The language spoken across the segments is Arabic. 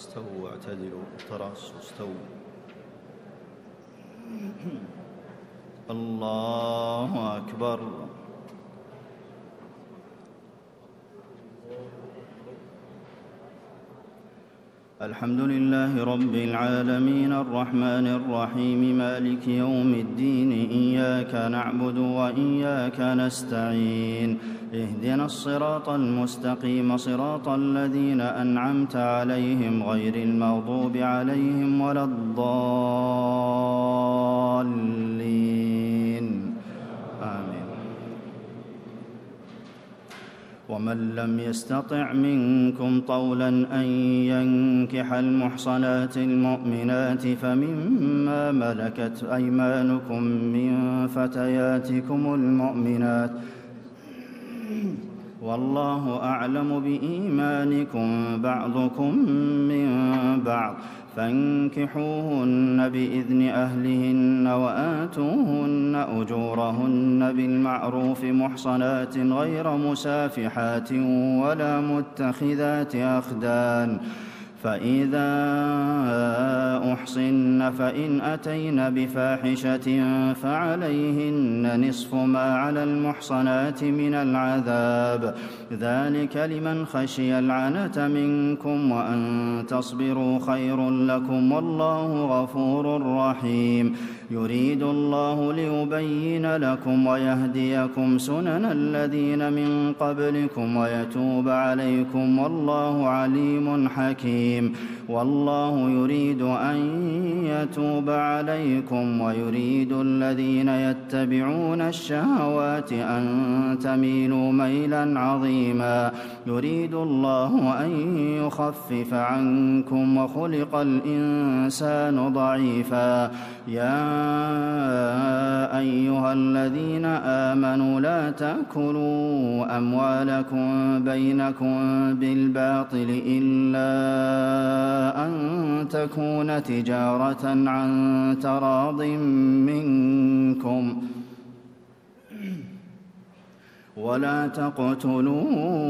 استووا واعتدلوا تراصوا استووا. الله أكبر. الحمد لله رب العالمين الرحمن الرحيم مالك يوم الدين إياك نعبد وإياك نستعين اهدنا الصراط المستقيم صراط الذين أنعمت عليهم غير المغضوب عليهم ولا الضالين آمين. ومن لم يستطع منكم طولا أن ينكح المحصنات المؤمنات فمما ملكت أيمانكم من فتياتكم المؤمنات والله أعلم بإيمانكم بعضكم من بعض فانكحوهن بإذن أهلهن وآتوهن أجورهن بالمعروف محصنات غير مسافحات ولا متخذات أخدان فإذا أحصن فإن أتين بفاحشة فعليهن نصف ما على المحصنات من العذاب ذلك لمن خشي العنة منكم وأن تصبروا خير لكم والله غفور رحيم يريد الله ليبين لكم ويهديكم سنن الذين من قبلكم ويتوب عليكم والله عليم حكيم والله يريد أن يتوب عليكم ويريد الذين يتبعون الشهوات أن تميلوا ميلا عظيما يريد الله أن يخفف عنكم وخلق الإنسان ضعيفا يا أيها الذين آمنوا لا تأكلوا أموالكم بينكم بالباطل إلا أن تكون تجارة عن تراض منكم ولا تقتلوا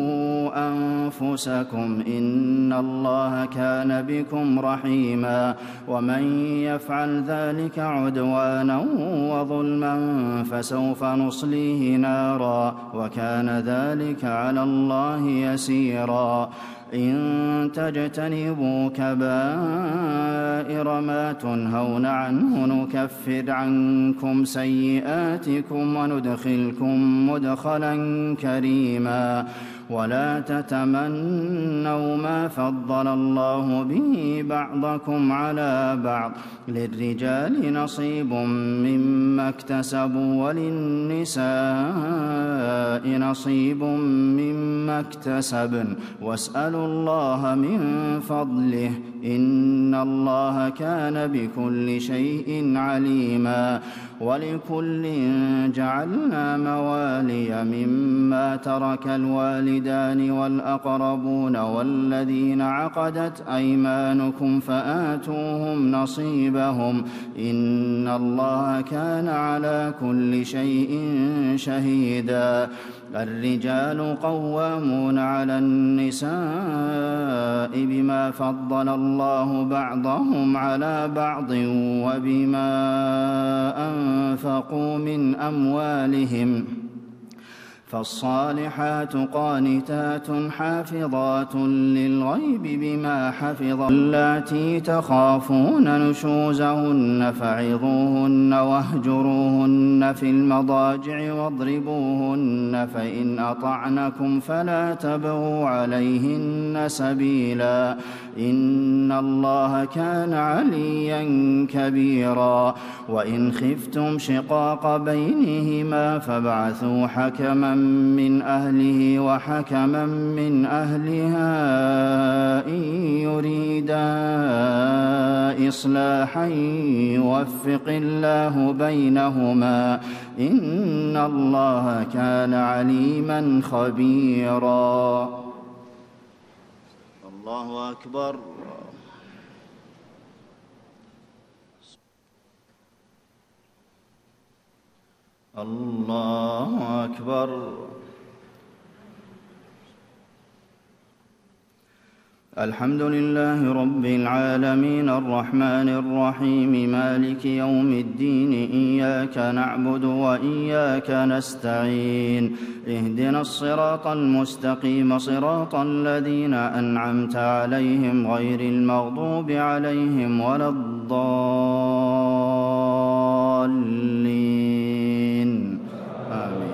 أنفسكم إن الله كان بكم رحيما ومن يفعل ذلك عدوانا وظلما فسوف نصليه نارا وكان ذلك على الله يسيرا إن تجتنبوا كبائر ما تنهون عنه نكفر عنكم سيئاتكم وندخلكم مدخلا كريما ولا تتمنوا ما فضل الله به بعضكم على بعض للرجال نصيب مما اكتسبوا وللنساء نصيب مما اكتسبن واسألوا الله من فضله إن الله كان بكل شيء عليما ولكل جعلنا موالي مما ترك الوالدان والأقربون والذين عقدت أيمانكم فآتوهم نصيبهم إن الله كان على كل شيء شهيدا الرجال قوامون على النساء بما فضل الله بعضهم على بعض وبما أنفقوا من أموالهم فالصالحات قانتات حافظات للغيب بما حفظ اللاتي تخافون نشوزهن فعظوهن واهجروهن في المضاجع واضربوهن فإن أطعنكم فلا تبغوا عليهن سبيلا إن الله كان عليا كبيرا وإن خفتم شقاق بينهما فابعثوا حكما من أهله وحكما من أهلها إن يريدا إصلاحا يوفق الله بينهما إن الله كان عليما خبيرا. الله أكبر. الله أكبر. الحمد لله رب العالمين الرحمن الرحيم مالك يوم الدين إياك نعبد وإياك نستعين اهدنا الصراط المستقيم صراط الذين أنعمت عليهم غير المغضوب عليهم ولا الضالين آمين.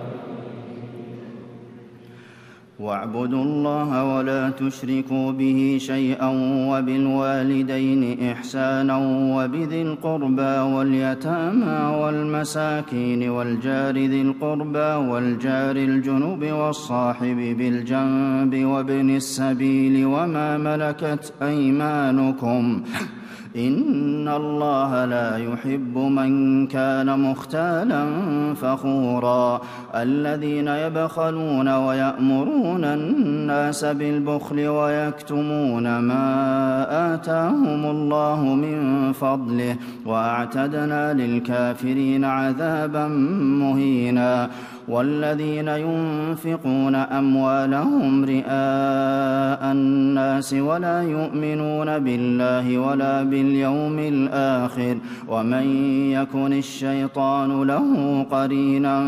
واعبدوا الله ولا تشركوا به شيئا وبالوالدين إحسانا وبذي القربى واليتامى والمساكين والجار ذي القربى والجار الجنب والصاحب بالجنب وابن السبيل وما ملكت أيمانكم إن الله لا يحب من كان مختالا فخورا الذين يبخلون ويأمرون الناس بالبخل ويكتمون ما آتاهم الله من فضله وأعتدنا للكافرين عذابا مهينا والذين ينفقون أموالهم رئاء الناس ولا يؤمنون بالله ولا باليوم الآخر ومن يكن الشيطان له قرينا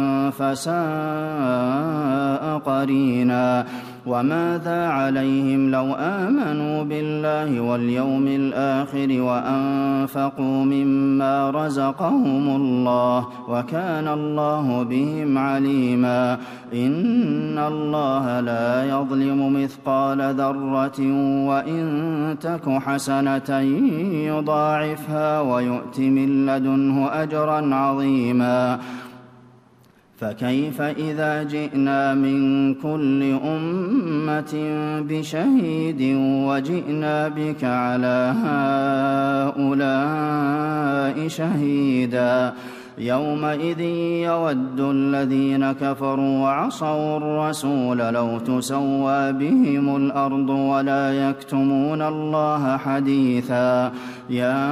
فساء قرينا وماذا عليهم لو آمنوا بالله واليوم الآخر وأنفقوا مما رزقهم الله وكان الله بهم عليما إن الله لا يظلم مثقال ذرة وإن تك حسنة يضاعفها ويؤت من لدنه أجرا عظيما فكيف إذا جئنا من كل أمة بشهيد وجئنا بك على هؤلاء شهيدا يومئذ يود الذين كفروا وعصوا الرسول لو تسوى بهم الأرض ولا يكتمون الله حديثا يا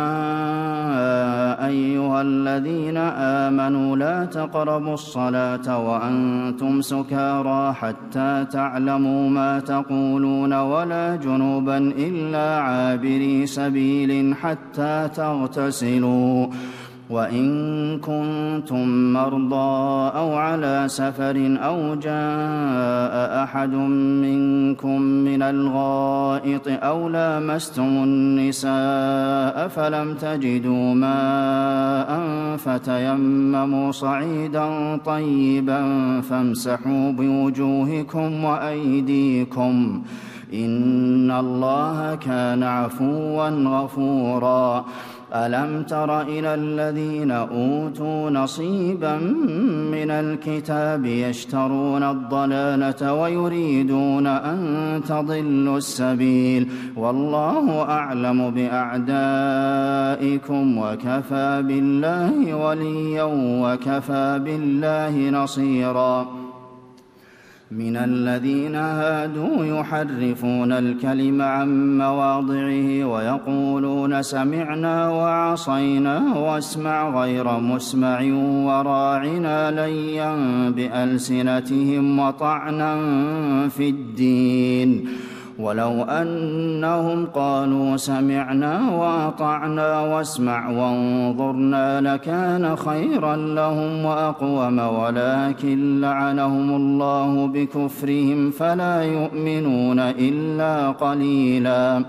أيها الذين آمنوا لا تقربوا الصلاة وأنتم سكارى حتى تعلموا ما تقولون ولا جنوبا إلا عابري سبيل حتى تغتسلوا وإن كنتم مرضى أو على سفر أو جاء أحد منكم من الغائط أو لامستم النساء فلم تجدوا ماء فتيمموا صعيدا طيبا فامسحوا بوجوهكم وأيديكم إن الله كان عفوا غفورا ألم تر إلى الذين أوتوا نصيبا من الكتاب يشترون الضلالة ويريدون أن تضلوا السبيل والله أعلم بأعدائكم وكفى بالله وليا وكفى بالله نصيرا من الذين هادوا يحرفون الكلم عن مواضعه ويقولون سمعنا وعصينا واسمع غير مسمع وراعنا ليا بألسنتهم وطعنا في الدين ولو أنهم قالوا سمعنا وأطعنا واسمع وانظرنا لكان خيرا لهم وأقوم ولكن لعنهم الله بكفرهم فلا يؤمنون إلا قليلا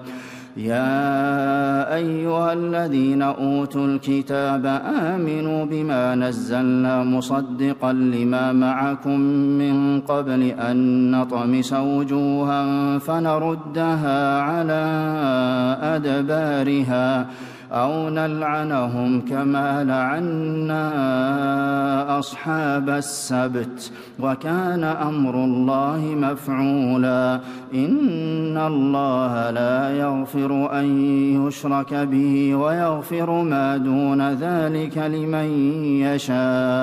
يا أيها الذين أوتوا الكتاب آمنوا بما نزلنا مصدقا لما معكم من قبل أن نطمس وجوها فنردها على أدبارها أو نلعنهم كما لعنا أصحاب السبت وكان أمر الله مفعولا إن الله لا يغفر أن يشرك به ويغفر ما دون ذلك لمن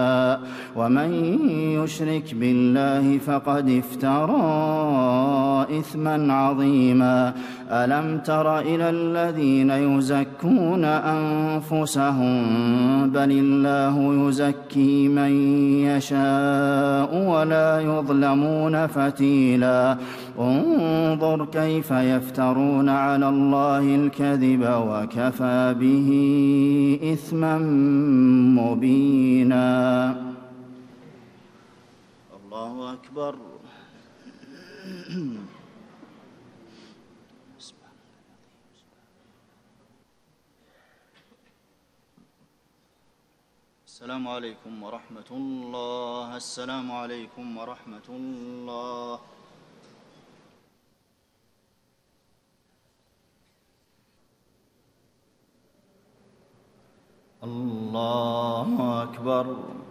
يشاء ومن يشرك بالله فقد افترى إثما عظيما. ألم تر إلى الذين يزكون أنفسهم بل الله يزكي من يشاء ولا يظلمون فتيلا. انظر كيف يفترون على الله الكذب وكفى به إثما مبينا. الله أكبر. السلام عليكم ورحمة الله. السلام عليكم ورحمة الله. الله أكبر.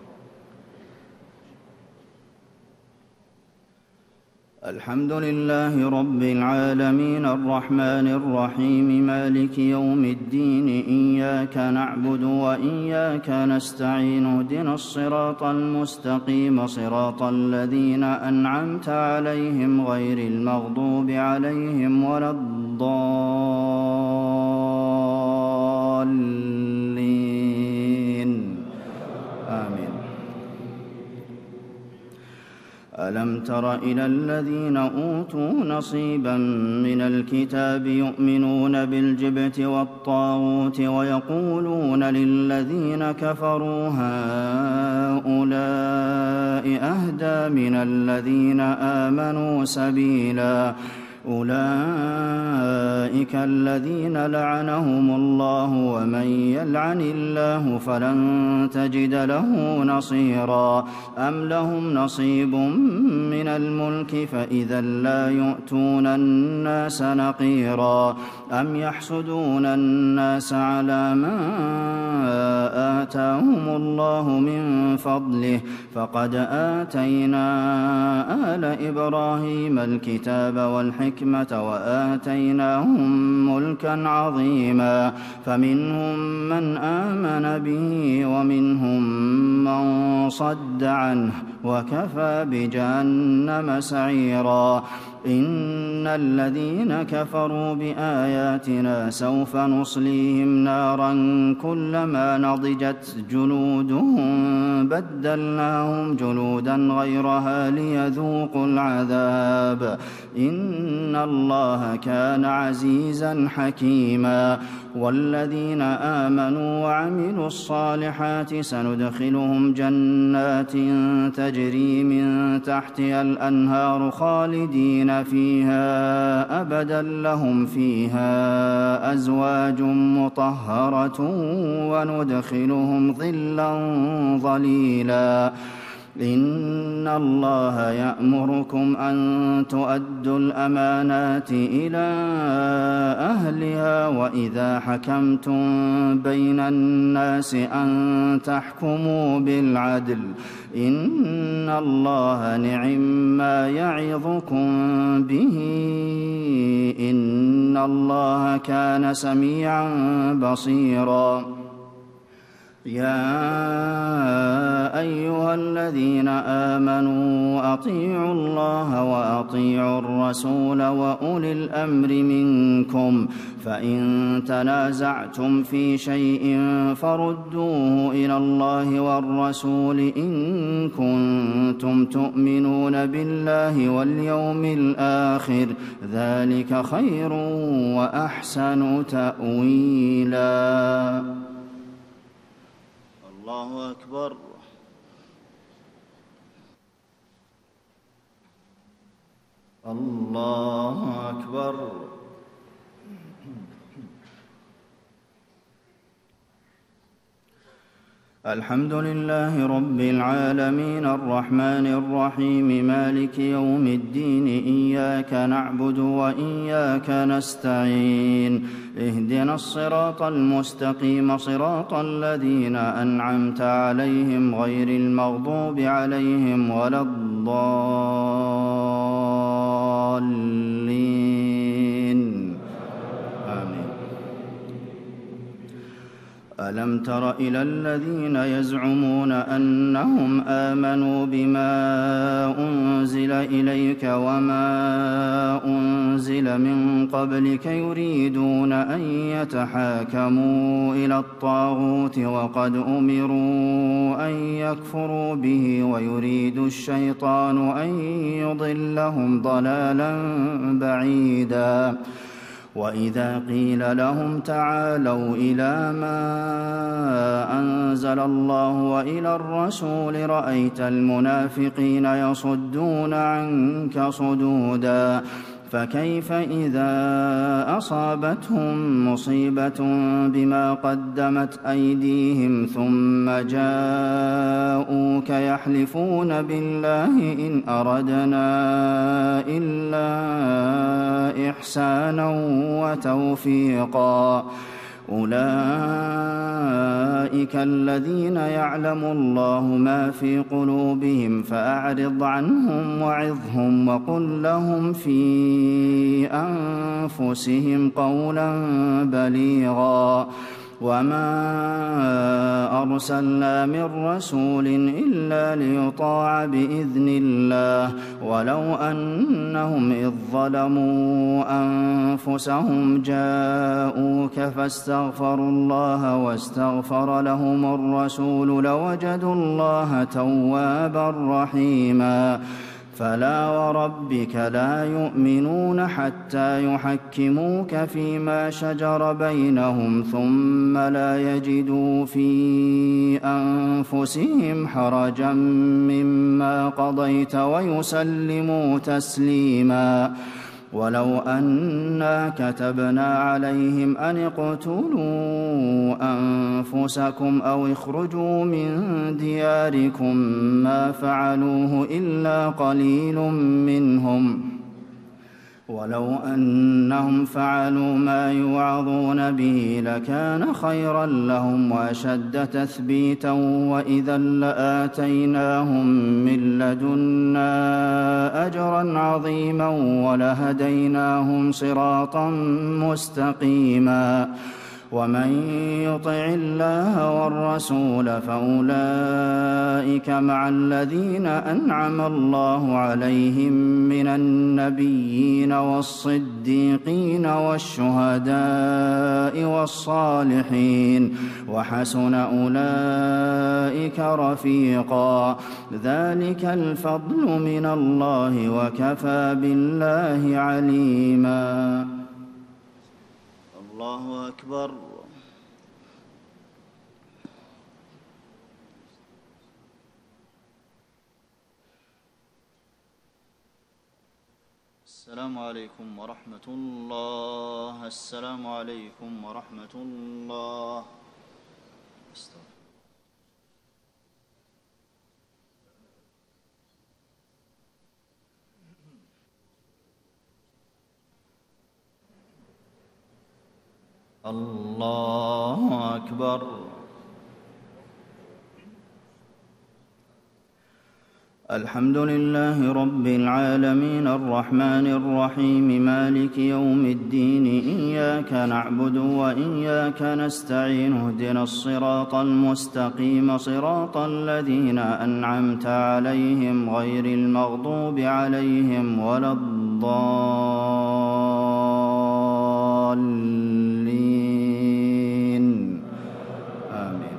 الحمد لله رب العالمين الرحمن الرحيم مالك يوم الدين إياك نعبد وإياك نستعين اهدنا الصراط المستقيم صراط الذين أنعمت عليهم غير المغضوب عليهم ولا الضالين آمين. ألم تر إلى الذين أوتوا نصيبا من الكتاب يؤمنون بالجبت والطاغوت ويقولون للذين كفروا هؤلاء أهدى من الذين آمنوا سبيلا. أولئك الذين لعنهم الله ومن يلعن الله فلن تجد له نصيرا. أم لهم نصيب من الملك فإذا لا يؤتون الناس نقيرا. أم يحسدون الناس على ما آتاهم الله من فضله فقد آتينا آل إبراهيم الكتاب والحكمة وآتيناهم ملكا عظيما. فمنهم من آمن به ومنهم من صد عنه وكفى بجهنم سعيرا. إن الذين كفروا بآياتنا سوف نصليهم نارا كلما نضجت جلودهم بدلناهم جلودا غيرها ليذوقوا العذاب. إن الله كان عزيزا حكيما. والذين آمنوا وعملوا الصالحات سندخلهم جنات تجري من تحتها الأنهار خالدين فيها أبدا لهم فيها أزواج مطهرة وندخلهم ظلا ظليلا. إن الله يأمركم أن تؤدوا الأمانات إلى أهلها وإذا حكمتم بين الناس أن تحكموا بالعدل. إن الله نعما يعظكم به. إن الله كان سميعا بصيرا. يا أيها الذين آمنوا أطيعوا الله وأطيعوا الرسول وأولي الأمر منكم. فإن تنازعتم في شيء فردوه إلى الله والرسول إن كنتم تؤمنون بالله واليوم الآخر ذلك خير وأحسن تأويلا. الله أكبر. الله أكبر. الحمد لله رب العالمين الرحمن الرحيم مالك يوم الدين إياك نعبد وإياك نستعين اهدنا الصراط المستقيم صراط الذين أنعمت عليهم غير المغضوب عليهم ولا الضالين آمين. ألم تر إلى الذين يزعمون أنهم آمنوا بما أنزل إليك وما أنزل من قبلك يريدون أن يتحاكموا إلى الطاغوت وقد أمروا أن يكفروا به ويريد الشيطان أن يضلهم ضلالا بعيدا وإذا قيل لهم تعالوا إلى ما أنزل الله وإلى الرسول رأيت المنافقين يصدون عنك صدودا فكيف إذا أصابتهم مصيبة بما قدمت أيديهم ثم جاءوك يحلفون بالله إن أردنا إلا إحسانا وتوفيقا أولئك الذين يعلم الله ما في قلوبهم فأعرض عنهم وعظهم وقل لهم في أنفسهم قولا بليغا وما أرسلنا من رسول إلا ليطاع بإذن الله ولو أنهم إذ ظلموا أنفسهم جاءوك فاستغفروا الله واستغفر لهم الرسول لوجدوا الله توابا رحيما فلا وربك لا يؤمنون حتى يحكموك فيما شجر بينهم ثم لا يجدوا في أنفسهم حرجا مما قضيت ويسلموا تسليما ولو أنا كتبنا عليهم أن اقتلوا أنفسكم أو اخرجوا من دياركم ما فعلوه إلا قليل منهم ولو أنهم فعلوا ما يوعظون به لكان خيرا لهم وأشد تثبيتا وإذا لآتيناهم من لدنا أجرا عظيما ولهديناهم صراطا مستقيما ومن يطع الله والرسول فأولئك مع الذين أنعم الله عليهم من النبيين والصديقين والشهداء والصالحين وحسن أولئك رفيقا ذلك الفضل من الله وكفى بالله عليما الله أكبر السلام عليكم ورحمة الله السلام عليكم ورحمة الله الله أكبر الحمد لله رب العالمين الرحمن الرحيم مالك يوم الدين إياك نعبد وإياك نستعين اهدنا الصراط المستقيم صراط الذين أنعمت عليهم غير المغضوب عليهم ولا الضالين آمين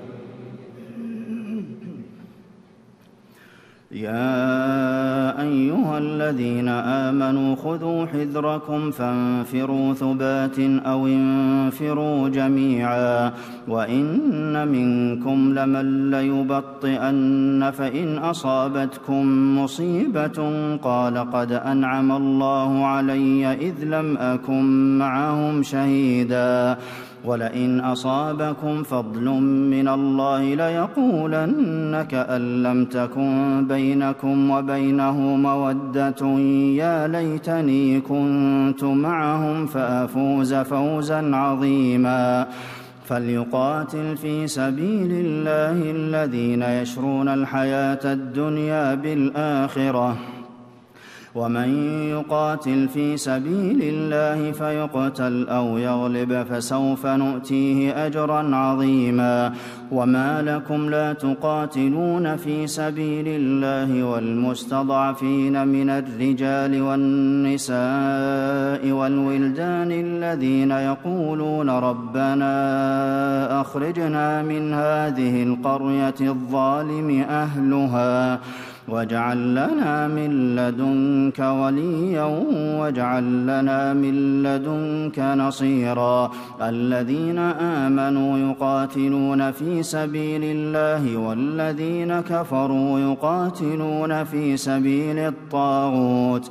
يا أيها الذين آمنوا خذوا حذركم فانفروا ثبات أو انفروا جميعا وإن منكم لمن ليبطئن فإن أصابتكم مصيبة قال قد أنعم الله علي إذ لم أكن معهم شهيدا ولئن أصابكم فضل من الله ليقولن كأن لم تكن بينكم وبينه مودة يا ليتني كنت معهم فأفوز فوزا عظيما فليقاتل في سبيل الله الذين يشرون الحياة الدنيا بالآخرة ومن يقاتل في سبيل الله فيقتل أو يغلب فسوف نؤتيه أجرا عظيما وما لكم لا تقاتلون في سبيل الله والمستضعفين من الرجال والنساء والولدان الذين يقولون ربنا أخرجنا من هذه القرية الظالم أهلها واجعل لنا من لدنك وليا واجعل لنا من لدنك نصيرا الذين آمنوا يقاتلون في سبيل الله والذين كفروا يقاتلون في سبيل الطاغوت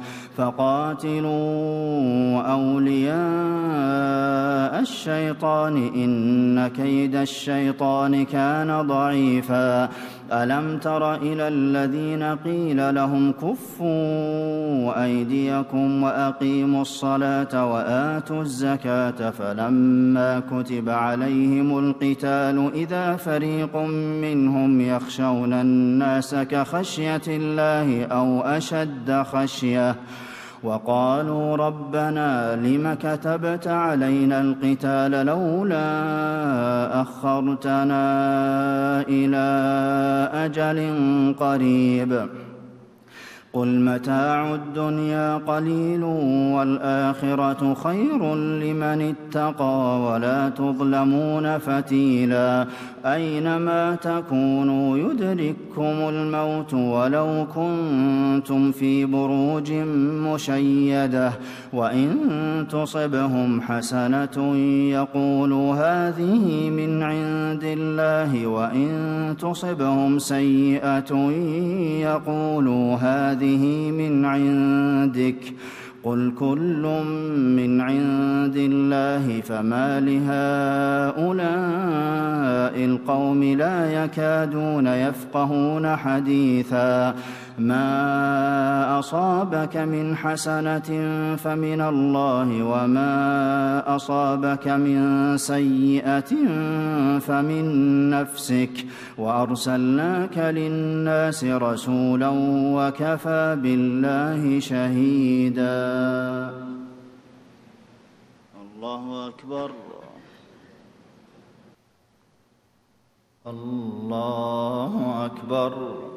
فقاتلوا أولياء الشيطان إن كيد الشيطان كان ضعيفا ألم تر إلى الذين قيل لهم كفوا أيديكم وأقيموا الصلاة وآتوا الزكاة فلما كتب عليهم القتال إذا فريق منهم يخشون الناس كخشية الله أو أشد خشية وقالوا ربنا لم كتبت علينا القتال لولا أخرتنا إلى أجل قريب قل متاع الدنيا قليل والآخرة خير لمن اتقى ولا تظلمون فتيلا أينما تكونوا يدرككم الموت ولو كنتم في بروج مشيدة وإن تصبهم حسنة يقولوا هذه من عند الله وإن تصبهم سيئة يقولوا هذه من عندك قل كل من عند الله فما لهؤلاء القوم لا يكادون يفقهون حديثا ما أصابك من حسنة فمن الله وما أصابك من سيئة فمن نفسك وأرسلناك للناس رسولا وكفى بالله شهيدا الله أكبر الله أكبر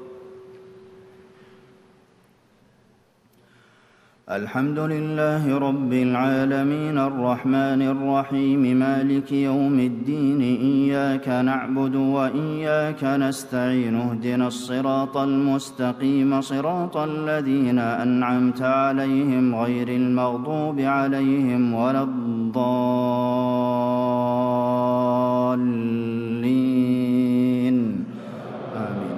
الحمد لله رب العالمين الرحمن الرحيم مالك يوم الدين إياك نعبد وإياك نستعين اهدنا الصراط المستقيم صراط الذين أنعمت عليهم غير المغضوب عليهم ولا الضالين آمين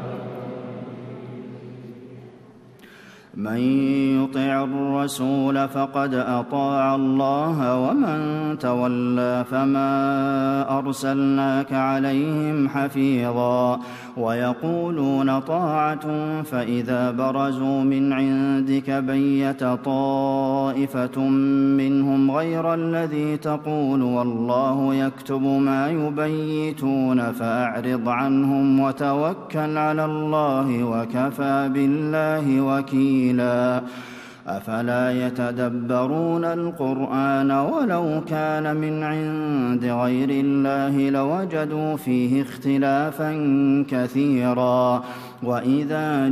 من يطع الرسول فقد أطاع الله ومن تولى فما أرسلناك عليهم حفيظا ويقولون طاعة فإذا برزوا من عندك بيت طائفة منهم غير الذي تقول والله يكتب ما يبيتون فأعرض عنهم وتوكل على الله وكفى بالله وكيلا أفلا يتدبرون القرآن ولو كان من عند غير الله لوجدوا فيه اختلافا كثيرا وإذا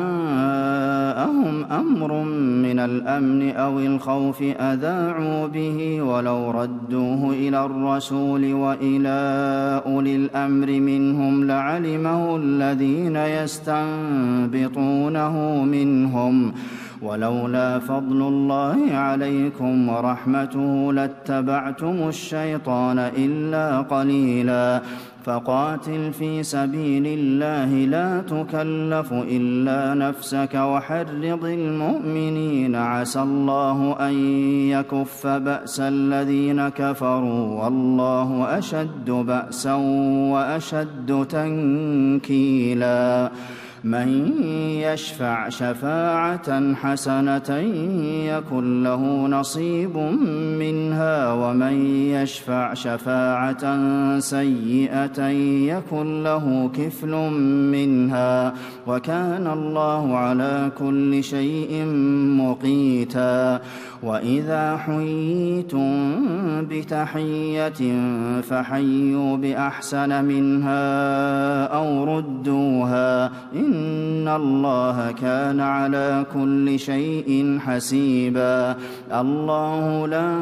جاءهم أمر من الأمن أو الخوف أذاعوا به ولو ردوه إلى الرسول وإلى أولي الأمر منهم لعلمه الذين يستنبطونه منهم ولولا فضل الله عليكم ورحمته لاتبعتم الشيطان إلا قليلا فقاتل في سبيل الله لا تكلف إلا نفسك وحرض المؤمنين عسى الله أن يكف بأس الذين كفروا والله أشد بأسا وأشد تنكيلا من يشفع شفاعة حسنة يكن له نصيب منها ومن يشفع شفاعة سيئة يكن له كفل منها وكان الله على كل شيء مقيتا وإذا حييتم بتحية فحيوا بأحسن منها أو ردوها إن الله كان على كل شيء حسيبا الله لا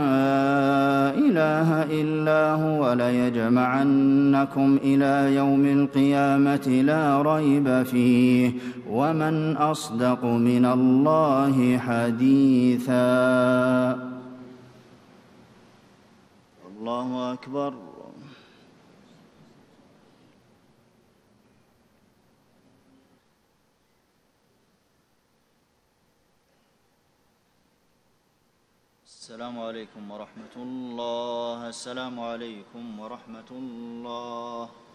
إله إلا هو ليجمعنكم إلى يوم القيامة لا ريب فيه ومن أصدق من الله حديثا الله أكبر السلام عليكم ورحمة الله السلام عليكم ورحمة الله